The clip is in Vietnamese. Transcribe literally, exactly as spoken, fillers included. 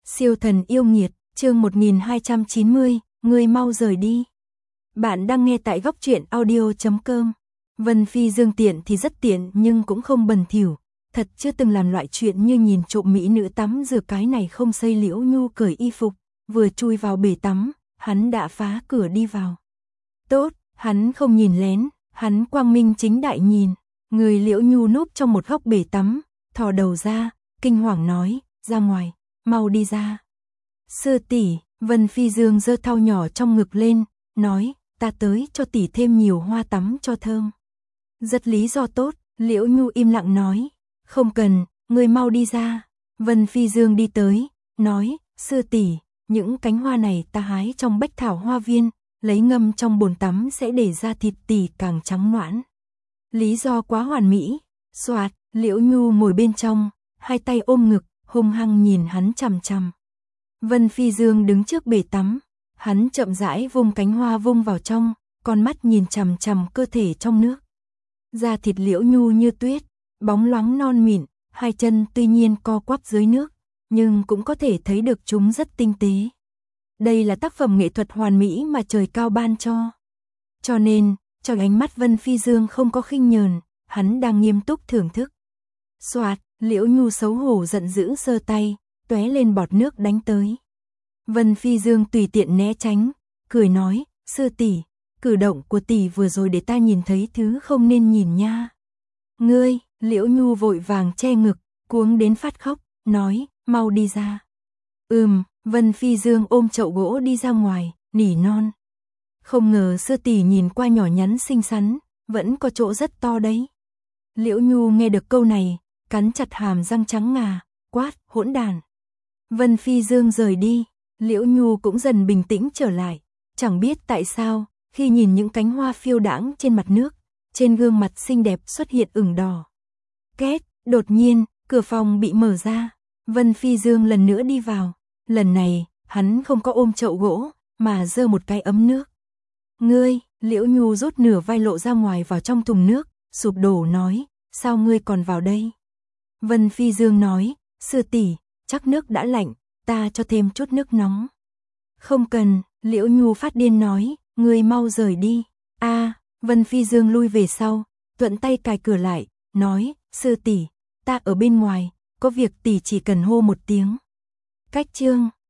Siêu thần yêu nghiệt, chương một nghìn hai trăm chín mươi, ngươi mau rời đi. Bạn đang nghe tại góc truyện audio chấm com. Vân Phi Dương tiện thì rất tiện nhưng cũng không bẩn thỉu, thật chưa từng làm loại chuyện như nhìn trộm mỹ nữ tắm rửa cái này không. Xây Liễu Nhu cởi y phục, vừa chui vào bể tắm, hắn đã phá cửa đi vào. Tốt, hắn không nhìn lén, hắn quang minh chính đại nhìn. Người Liễu Nhu núp trong một góc bể tắm, thò đầu ra, kinh hoàng nói, ra ngoài, mau đi ra. Sư tỷ, Vân Phi Dương giơ thau nhỏ trong ngực lên, nói, ta tới cho tỷ thêm nhiều hoa tắm cho thơm. Rất lý do tốt, Liễu Nhu im lặng nói, không cần, ngươi mau đi ra. Vân Phi Dương đi tới, nói, sư tỷ, những cánh hoa này ta hái trong bách thảo hoa viên, lấy ngâm trong bồn tắm sẽ để da thịt tỷ càng trắng nõn. Lý do quá hoàn mỹ. Soạt, Liễu Nhu ngồi bên trong, hai tay ôm ngực, hung hăng nhìn hắn chằm chằm. Vân Phi Dương đứng trước bể tắm, hắn chậm rãi vung cánh hoa vung vào trong, con mắt nhìn chằm chằm cơ thể trong nước. Da thịt Liễu Nhu như tuyết, bóng loáng non mịn, hai chân tuy nhiên co quắp dưới nước, nhưng cũng có thể thấy được chúng rất tinh tế. Đây là tác phẩm nghệ thuật hoàn mỹ mà trời cao ban cho. Cho nên, trong ánh mắt Vân Phi Dương không có khinh nhờn, hắn đang nghiêm túc thưởng thức. Soạt, Liễu Nhu xấu hổ giận dữ giơ tay, tóe lên bọt nước đánh tới. Vân Phi Dương tùy tiện né tránh, cười nói, sư tỷ, cử động của tỷ vừa rồi để ta nhìn thấy thứ không nên nhìn nha. Ngươi, Liễu Nhu vội vàng che ngực, cuống đến phát khóc, nói, mau đi ra. Ừm, Vân Phi Dương ôm chậu gỗ đi ra ngoài, nỉ non. Không ngờ sư tỷ nhìn qua nhỏ nhắn xinh xắn, vẫn có chỗ rất to đấy. Liễu Nhu nghe được câu này, cắn chặt hàm răng trắng ngà, quát, hỗn đàn. Vân Phi Dương rời đi, Liễu Nhu cũng dần bình tĩnh trở lại, chẳng biết tại sao, khi nhìn những cánh hoa phiêu đãng trên mặt nước, trên gương mặt xinh đẹp xuất hiện ửng đỏ. Két, đột nhiên, cửa phòng bị mở ra, Vân Phi Dương lần nữa đi vào, lần này, hắn không có ôm chậu gỗ, mà giơ một cái ấm nước. Ngươi, Liễu Nhu rút nửa vai lộ ra ngoài vào trong thùng nước, sụp đổ nói, sao ngươi còn vào đây? Vân Phi Dương nói, sư tỷ, chắc nước đã lạnh, ta cho thêm chút nước nóng. Không cần, Liễu Nhu phát điên nói, ngươi mau rời đi. A, Vân Phi Dương lui về sau, thuận tay cài cửa lại, nói, sư tỷ, ta ở bên ngoài, có việc tỷ chỉ cần hô một tiếng. Cách chương